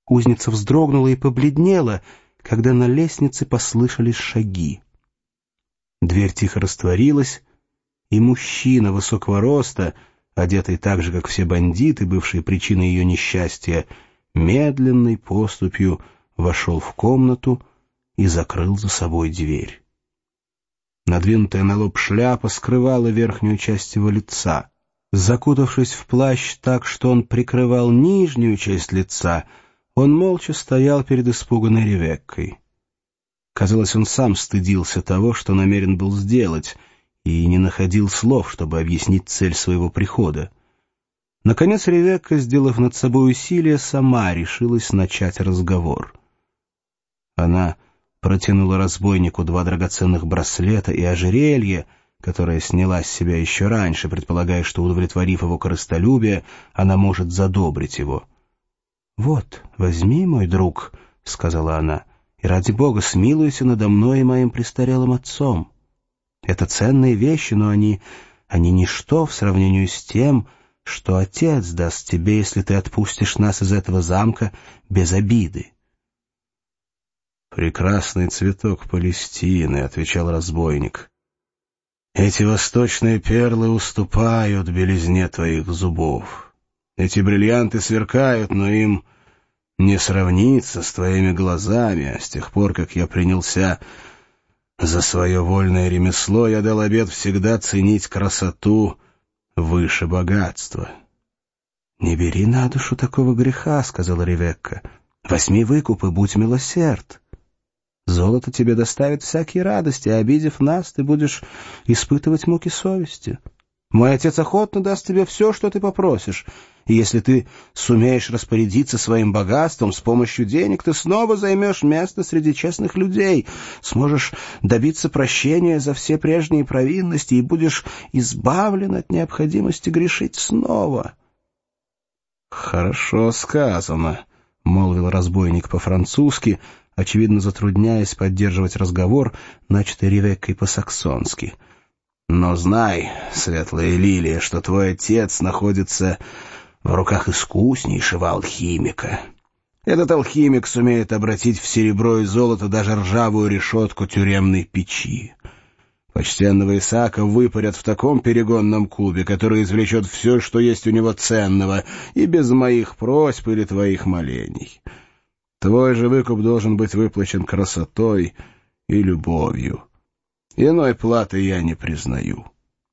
Узница вздрогнула и побледнела, когда на лестнице послышались шаги. Дверь тихо растворилась, и мужчина высокого роста, одетый так же, как все бандиты, бывшие причиной ее несчастья, медленной поступью вошел в комнату и закрыл за собой дверь. Надвинутая на лоб шляпа скрывала верхнюю часть его лица. Закутавшись в плащ так, что он прикрывал нижнюю часть лица, он молча стоял перед испуганной Ревеккой. Казалось, он сам стыдился того, что намерен был сделать, и не находил слов, чтобы объяснить цель своего прихода. Наконец Ревекка, сделав над собой усилие, сама решилась начать разговор. Она протянула разбойнику 2 драгоценных браслета и ожерелье, которое сняла с себя еще раньше, предполагая, что, удовлетворив его корыстолюбие, она может задобрить его. «Вот, возьми, мой друг», — сказала она, — «и ради Бога смилуйся надо мной и моим престарелым отцом. Это ценные вещи, но они ничто в сравнении с тем, что отец даст тебе, если ты отпустишь нас из этого замка без обиды». «Прекрасный цветок Палестины», — отвечал разбойник. «Эти восточные перлы уступают белизне твоих зубов. Эти бриллианты сверкают, но им не сравнится с твоими глазами, а с тех пор, как я принялся за свое вольное ремесло, я дал обет всегда ценить красоту выше богатства». «Не бери на душу такого греха», — сказала Ревекка. «Возьми выкуп и будь милосерд. Золото тебе доставит всякие радости, а обидев нас, ты будешь испытывать муки совести. Мой отец охотно даст тебе все, что ты попросишь, и если ты сумеешь распорядиться своим богатством, с помощью денег ты снова займешь место среди честных людей, сможешь добиться прощения за все прежние провинности и будешь избавлен от необходимости грешить снова». «Хорошо сказано», — молвил разбойник по-французски, очевидно затрудняясь поддерживать разговор, начатый Ревеккой по-саксонски. «Но знай, светлая лилия, что твой отец находится в руках искуснейшего алхимика. Этот алхимик сумеет обратить в серебро и золото даже ржавую решетку тюремной печи. Почтенного Исаака выпарят в таком перегонном клубе, который извлечет все, что есть у него ценного, и без моих просьб или твоих молений. Твой же выкуп должен быть выплачен красотой и любовью. Иной платы я не признаю».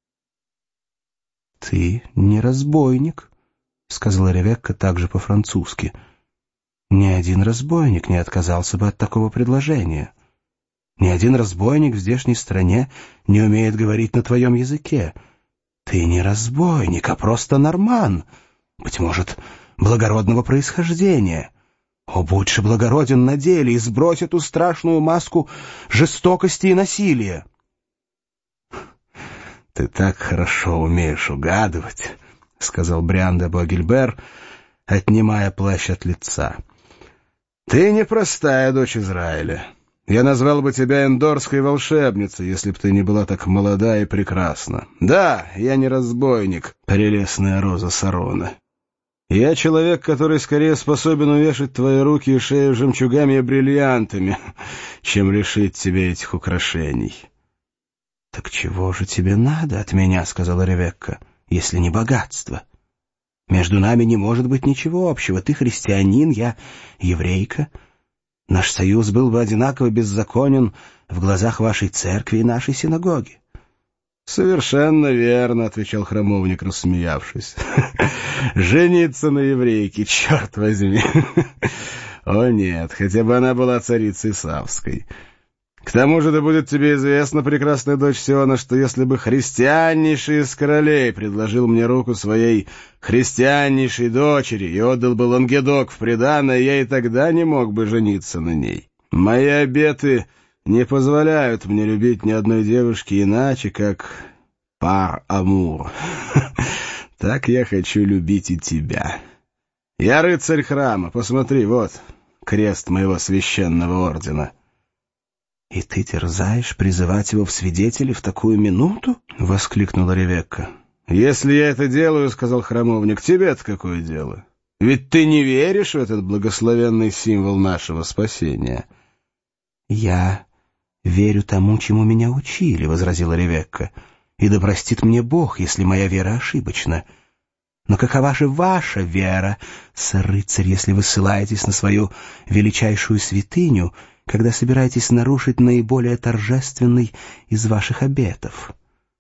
«Ты не разбойник», — сказала Ревекка также по-французски. «Ни один разбойник не отказался бы от такого предложения. Ни один разбойник в здешней стране не умеет говорить на твоем языке. Ты не разбойник, а просто норман, быть может, благородного происхождения. О, будь благороден на деле и сбрось эту страшную маску жестокости и насилия». «Ты так хорошо умеешь угадывать», — сказал Бриан де Буагильбер, отнимая плащ от лица. «Ты непростая дочь Израиля. Я назвал бы тебя эндорской волшебницей, если б ты не была так молода и прекрасна. Да, я не разбойник, прелестная роза Сарона. Я человек, который скорее способен увешать твои руки и шею жемчугами и бриллиантами, чем лишить тебя этих украшений». «Так чего же тебе надо от меня, — сказала Ревекка, — если не богатство? Между нами не может быть ничего общего. Ты христианин, я еврейка. Наш союз был бы одинаково беззаконен в глазах вашей церкви и нашей синагоги». «Совершенно верно, — отвечал храмовник, рассмеявшись. — Жениться на еврейке, черт возьми! О нет, хотя бы она была царицей Савской. К тому же да будет тебе известно, прекрасная дочь Сиона, что если бы христианнейший из королей предложил мне руку своей христианнейшей дочери и отдал бы Лангедок в приданое, я и тогда не мог бы жениться на ней. Мои обеты не позволяют мне любить ни одной девушки иначе, как par amour. Так я хочу любить и тебя. Я рыцарь храма, посмотри, вот крест моего священного ордена». «И ты терзаешь призывать его в свидетели в такую минуту?» — воскликнула Ревекка. «Если я это делаю, — сказал храмовник, — тебе-то какое дело? Ведь ты не веришь в этот благословенный символ нашего спасения. «Я верю тому, чему меня учили», — возразила Ревекка. «И да простит мне Бог, если моя вера ошибочна. Но какова же ваша вера, сэр-рыцарь, если вы ссылаетесь на свою величайшую святыню, когда собираетесь нарушить наиболее торжественный из ваших обетов?»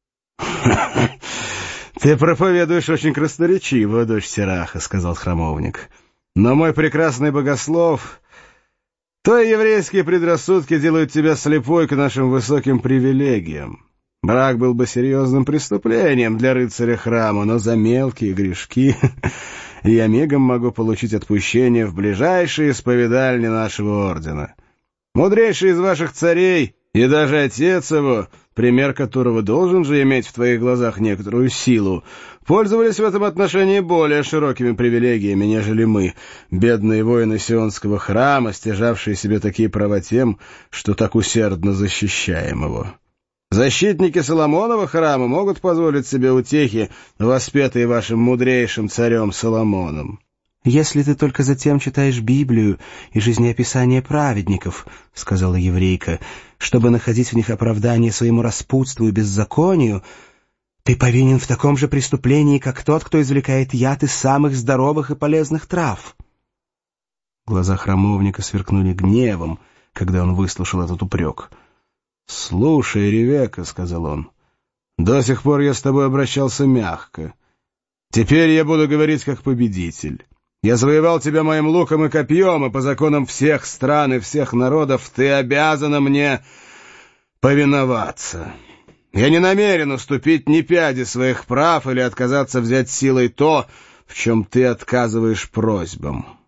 «Ты проповедуешь очень красноречиво, дочь Сераха», — сказал храмовник. «Но мой прекрасный богослов, твои еврейские предрассудки делают тебя слепой к нашим высоким привилегиям. Брак был бы серьезным преступлением для рыцаря храма, но за мелкие грешки я мигом могу получить отпущение в ближайшей исповедальне нашего ордена. Мудрейший из ваших царей и даже отец его, пример которого должен же иметь в твоих глазах некоторую силу, пользовались в этом отношении более широкими привилегиями, нежели мы, бедные воины Сионского храма, стяжавшие себе такие права тем, что так усердно защищаем его. Защитники Соломонова храма могут позволить себе утехи, воспетые вашим мудрейшим царем Соломоном». «Если ты только затем читаешь Библию и жизнеописание праведников, — сказала еврейка, — чтобы находить в них оправдание своему распутству и беззаконию, ты повинен в таком же преступлении, как тот, кто извлекает яд из самых здоровых и полезных трав». Глаза храмовника сверкнули гневом, когда он выслушал этот упрек. «Слушай, Ревекка, — сказал он, — до сих пор я с тобой обращался мягко. Теперь я буду говорить как победитель. Я завоевал тебя моим луком и копьем, и по законам всех стран и всех народов ты обязана мне повиноваться. Я не намерен уступить ни пяди своих прав или отказаться взять силой то, в чем ты отказываешь просьбам.